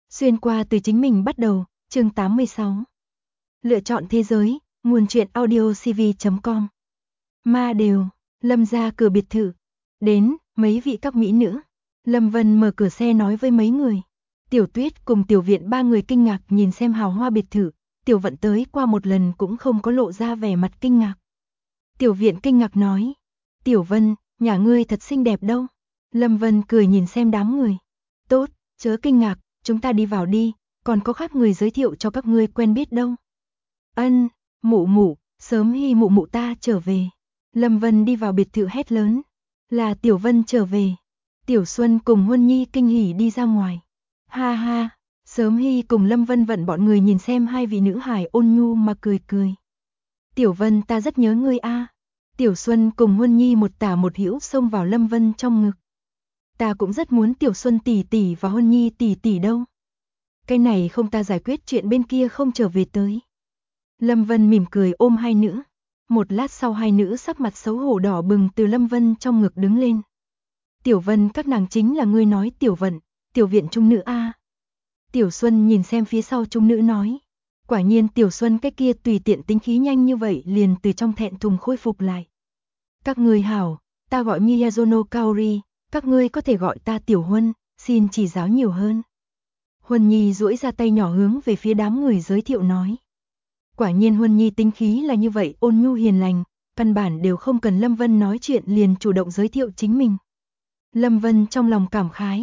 Xuyên qua từ chính mình bắt đầu, chương 86. Lựa chọn thế giới, nguồn truyện audio cv.com. Ma đều, Lâm ra cửa biệt thự. Đến, mấy vị các mỹ nữ. Lâm Vân mở cửa xe nói với mấy người. Tiểu Tuyết cùng Tiểu Viện ba người kinh ngạc nhìn xem hào hoa biệt thự. Tiểu Vận tới qua một lần cũng không có lộ ra vẻ mặt kinh ngạc. Tiểu Viện kinh ngạc nói. Tiểu Vân, nhà ngươi thật xinh đẹp đâu. Lâm Vân cười nhìn xem đám người. Tốt, chớ kinh ngạc, chúng ta đi vào đi, còn có khác người giới thiệu cho các ngươi quen biết đâu. Ân, mụ mụ, sớm hy mụ mụ ta trở về. Lâm Vân đi vào biệt thự hét lớn. Là Tiểu Vân trở về. Tiểu Xuân cùng Huân Nhi kinh hỉ đi ra ngoài. Ha ha, Sớm Hy cùng Lâm Vân vận bọn người nhìn xem hai vị nữ hài ôn nhu mà cười cười. Tiểu Vân ta rất nhớ ngươi a. Tiểu Xuân cùng Huân Nhi một tả một hữu xông vào Lâm Vân trong ngực. Ta cũng rất muốn Tiểu Xuân tỷ tỷ và Huân Nhi tỷ tỷ đâu. Cái này không ta giải quyết chuyện bên kia không trở về tới. Lâm Vân mỉm cười ôm hai nữ. Một lát sau hai nữ sắc mặt xấu hổ đỏ bừng từ Lâm Vân trong ngực đứng lên. Tiểu Vân các nàng chính là ngươi nói Tiểu Vận, Tiểu Viện trung nữ a. Tiểu Xuân nhìn xem phía sau trung nữ nói. Quả nhiên Tiểu Xuân cái kia tùy tiện tính khí nhanh như vậy liền từ trong thẹn thùng khôi phục lại. Các ngươi hảo, ta gọi Miyazono Kaori, các ngươi có thể gọi ta Tiểu Huân, xin chỉ giáo nhiều hơn. Huân Nhi duỗi ra tay nhỏ hướng về phía đám người giới thiệu nói. Quả nhiên Huân Nhi tính khí là như vậy ôn nhu hiền lành, căn bản đều không cần Lâm Vân nói chuyện liền chủ động giới thiệu chính mình. Lâm Vân trong lòng cảm khái.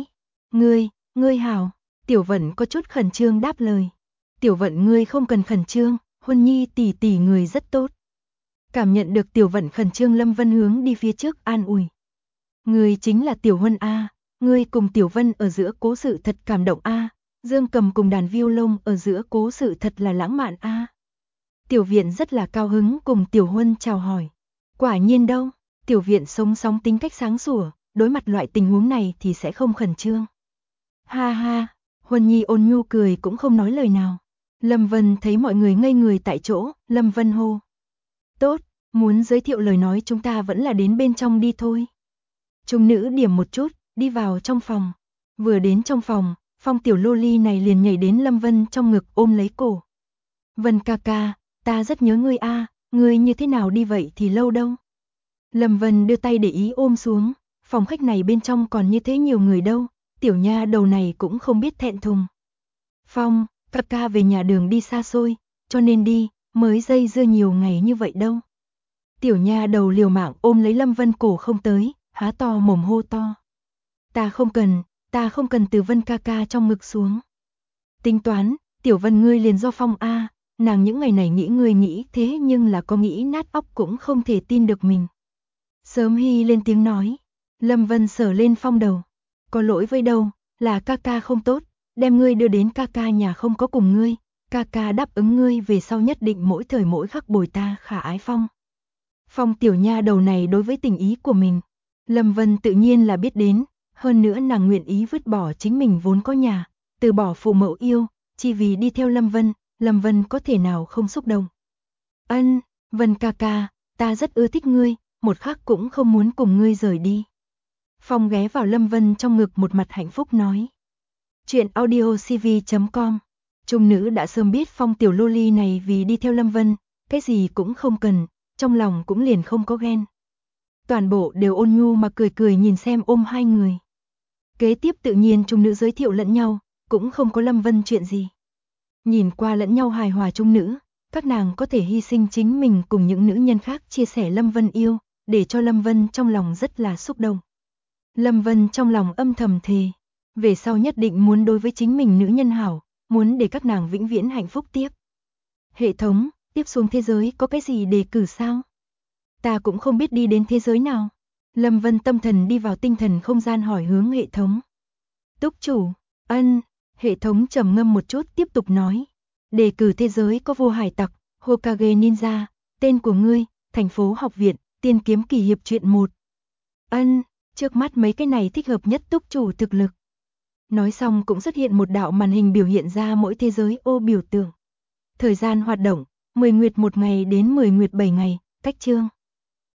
Ngươi hảo, Tiểu Vận có chút khẩn trương đáp lời. Tiểu Vận ngươi không cần khẩn trương, Huân Nhi tỷ tỷ người rất tốt. Cảm nhận được Tiểu Vận khẩn trương Lâm Vân hướng đi phía trước an ủi. Ngươi chính là Tiểu Huân a, ngươi cùng Tiểu Vân ở giữa cố sự thật cảm động a, Dương Cầm cùng đàn violon ở giữa cố sự thật là lãng mạn a. Tiểu Viện rất là cao hứng cùng Tiểu Huân chào hỏi. Quả nhiên đâu, Tiểu Viện sống sóng tính cách sáng sủa, đối mặt loại tình huống này thì sẽ không khẩn trương. Ha ha, Huân Nhi ôn nhu cười cũng không nói lời nào. Lâm Vân thấy mọi người ngây người tại chỗ, Lâm Vân hô. Tốt, muốn giới thiệu lời nói chúng ta vẫn là đến bên trong đi thôi. Trung nữ điểm một chút, đi vào trong phòng. Vừa đến trong phòng, Phong tiểu loli này liền nhảy đến Lâm Vân trong ngực ôm lấy cổ. Vân ca ca, ta rất nhớ ngươi a, ngươi như thế nào đi vậy thì lâu đâu. Lâm Vân đưa tay để ý ôm xuống, phòng khách này bên trong còn như thế nhiều người đâu, tiểu nha đầu này cũng không biết thẹn thùng. Phong, ca ca về nhà đường đi xa xôi, cho nên đi, mới dây dưa nhiều ngày như vậy đâu. Tiểu nha đầu liều mạng ôm lấy Lâm Vân cổ không tới, há to mồm hô to. Ta không cần từ Vân ca ca trong ngực xuống. Tính toán, Tiểu Vân ngươi liền do Phong a, nàng những ngày này nghĩ ngươi nghĩ thế nhưng là có nghĩ nát óc cũng không thể tin được mình. Sớm Hy lên tiếng nói. Lâm Vân sờ lên Phong đầu. Có lỗi với đâu, là ca ca không tốt, đem ngươi đưa đến ca ca nhà không có cùng ngươi, ca ca đáp ứng ngươi về sau nhất định mỗi thời mỗi khắc bồi ta khả ái Phong. Phong tiểu nha đầu này đối với tình ý của mình, Lâm Vân tự nhiên là biết đến, hơn nữa nàng nguyện ý vứt bỏ chính mình vốn có nhà, từ bỏ phụ mẫu yêu, chỉ vì đi theo Lâm Vân có thể nào không xúc động. Ân, Vân ca ca, ta rất ưa thích ngươi, một khắc cũng không muốn cùng ngươi rời đi. Phong ghé vào Lâm Vân trong ngực một mặt hạnh phúc nói. Chuyện audio cv.com. Trung nữ đã sớm biết Phong tiểu loli này vì đi theo Lâm Vân, cái gì cũng không cần, trong lòng cũng liền không có ghen. Toàn bộ đều ôn nhu mà cười cười nhìn xem ôm hai người. Kế tiếp tự nhiên trung nữ giới thiệu lẫn nhau, cũng không có Lâm Vân chuyện gì. Nhìn qua lẫn nhau hài hòa trung nữ, các nàng có thể hy sinh chính mình cùng những nữ nhân khác chia sẻ Lâm Vân yêu, để cho Lâm Vân trong lòng rất là xúc động. Lâm Vân trong lòng âm thầm thề, về sau nhất định muốn đối với chính mình nữ nhân hảo, muốn để các nàng vĩnh viễn hạnh phúc tiếp. Hệ thống, tiếp xuống thế giới có cái gì đề cử sao? Ta cũng không biết đi đến thế giới nào. Lâm Vân tâm thần đi vào tinh thần không gian hỏi hướng hệ thống. Túc chủ, ân, hệ thống trầm ngâm một chút tiếp tục nói. Đề cử thế giới có vô hải tặc, Hokage Ninja, tên của ngươi, thành phố học viện, tiên kiếm kỳ hiệp truyện 1. Ân, trước mắt mấy cái này thích hợp nhất túc chủ thực lực. Nói xong cũng xuất hiện một đạo màn hình biểu hiện ra mỗi thế giới ô biểu tượng. Thời gian hoạt động, 10 nguyệt 1 ngày đến 10 nguyệt 7 ngày, cách chương.